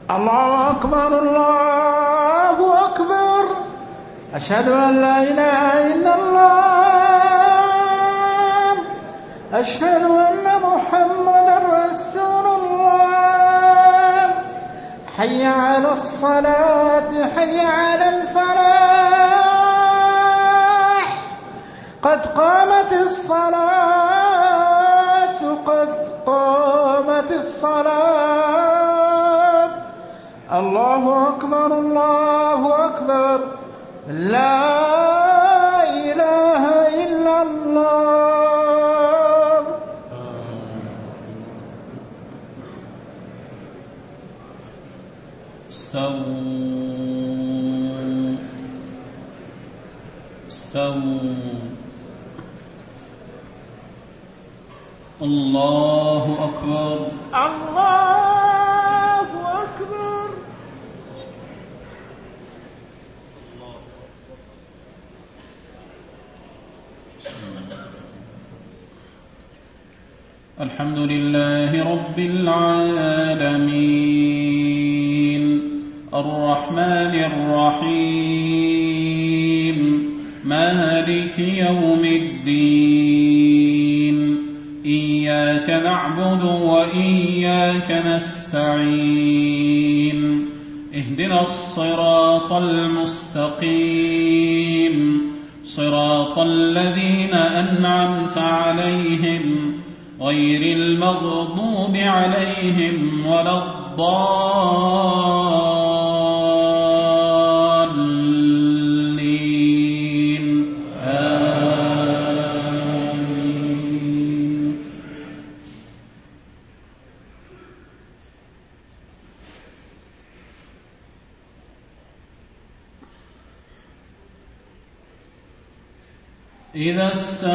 الله أكبر الله أكبر. أشهد أن لا إله إلا الله. أشهد أن محمدا رسول الله. حي على الصلاة حي على الفلاح. قد قامت الصلاة قد قامت الصلاة. الله أكبر الله أكبر. لا إله إلا الله. استووا. الله أكبر الله أكبر. الحمد لله رب العالمين الرحمن الرحيم مالك يوم الدين إياك نعبد وإياك نستعين اهدنا الصراط المستقيم صراط الذين أنعمت عليهم غير المغضوب عليهم ولا الضالين آمين. إذا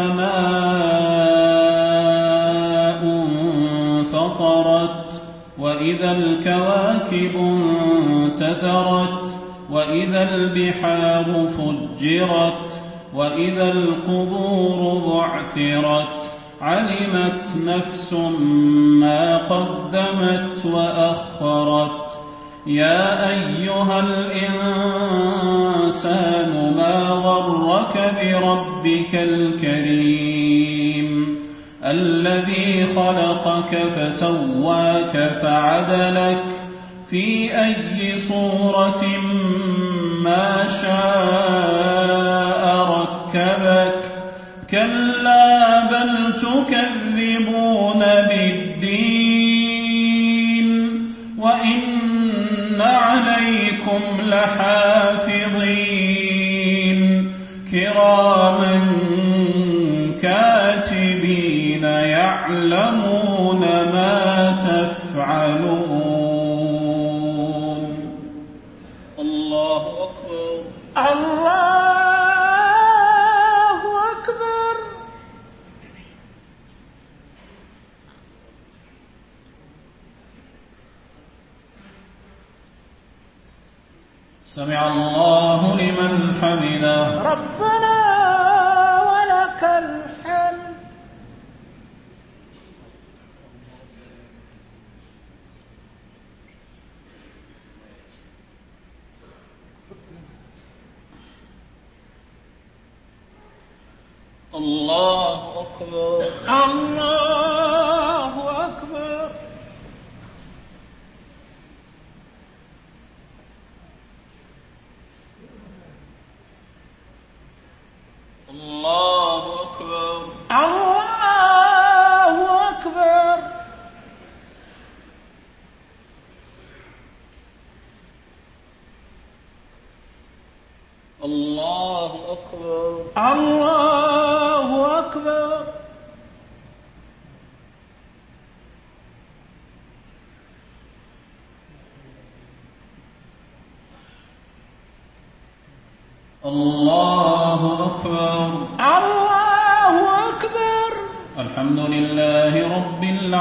السماء انفطرت وإذا الكواكب انتثرت وإذا البحار فجرت وإذا القبور بعثرت علمت نفس ما قدمت وأخرت. يا أيها الإنسان ما غرك بربك الكريم الذي خلقك فسواك فعدلك في أي صورة ما شاء ركبك. كلا بل تكذبون بالدين وإن عليكم لحافظين كراما كاتبين يعلمون ما تفعلون. الله أكبر الله أكبر. سمع الله لمن حمده. ربنا ولك الحمد. الله أكبر الله أكبر. الله أكبر الله أكبر. الله أكبر الله أكبر. الله أكبر الله أكبر. الحمد لله رب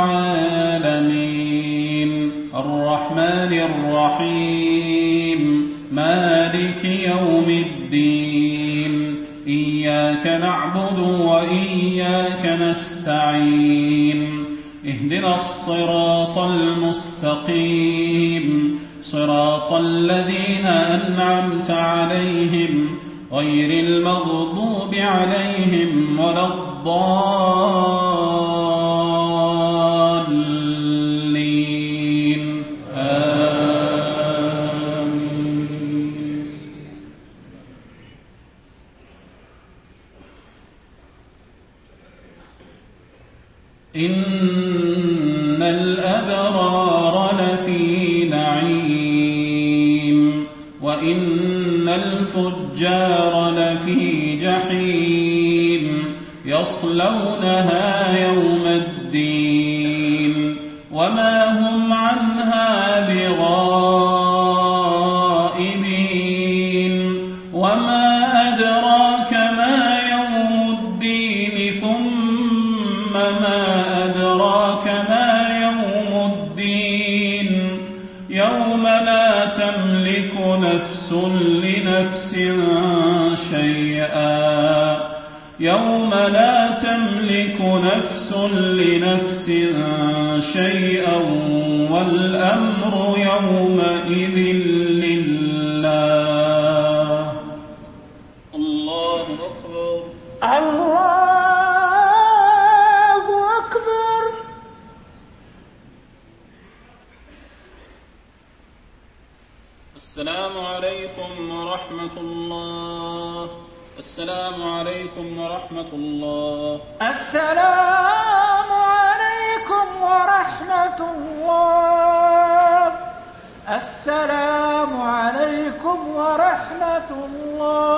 العالمين الرحمن الرحيم مالك يوم الدين إياك نعبد وإياك نستعين اهدنا الصراط المستقيم صراط الذين أنعمت عليهم غير المغضوب عليهم ولا الضالين آمين. إن الأبرار لفي نعيم وإن الفجار لفي جحيم يصلونها يوم الدين وما هم عنها بغائبين وما أدراك ما يوم الدين ثم ما أدراك ما يوم الدين يوم لا تملك نفس لنفس شيئا يوم لا تملك نفس لنفس شيئا والأمر يومئذ لله. الله أكبر. الله أكبر. السلام عليكم ورحمة الله. السلام عليكم ورحمة الله. السلام عليكم ورحمة الله. السلام عليكم ورحمة الله.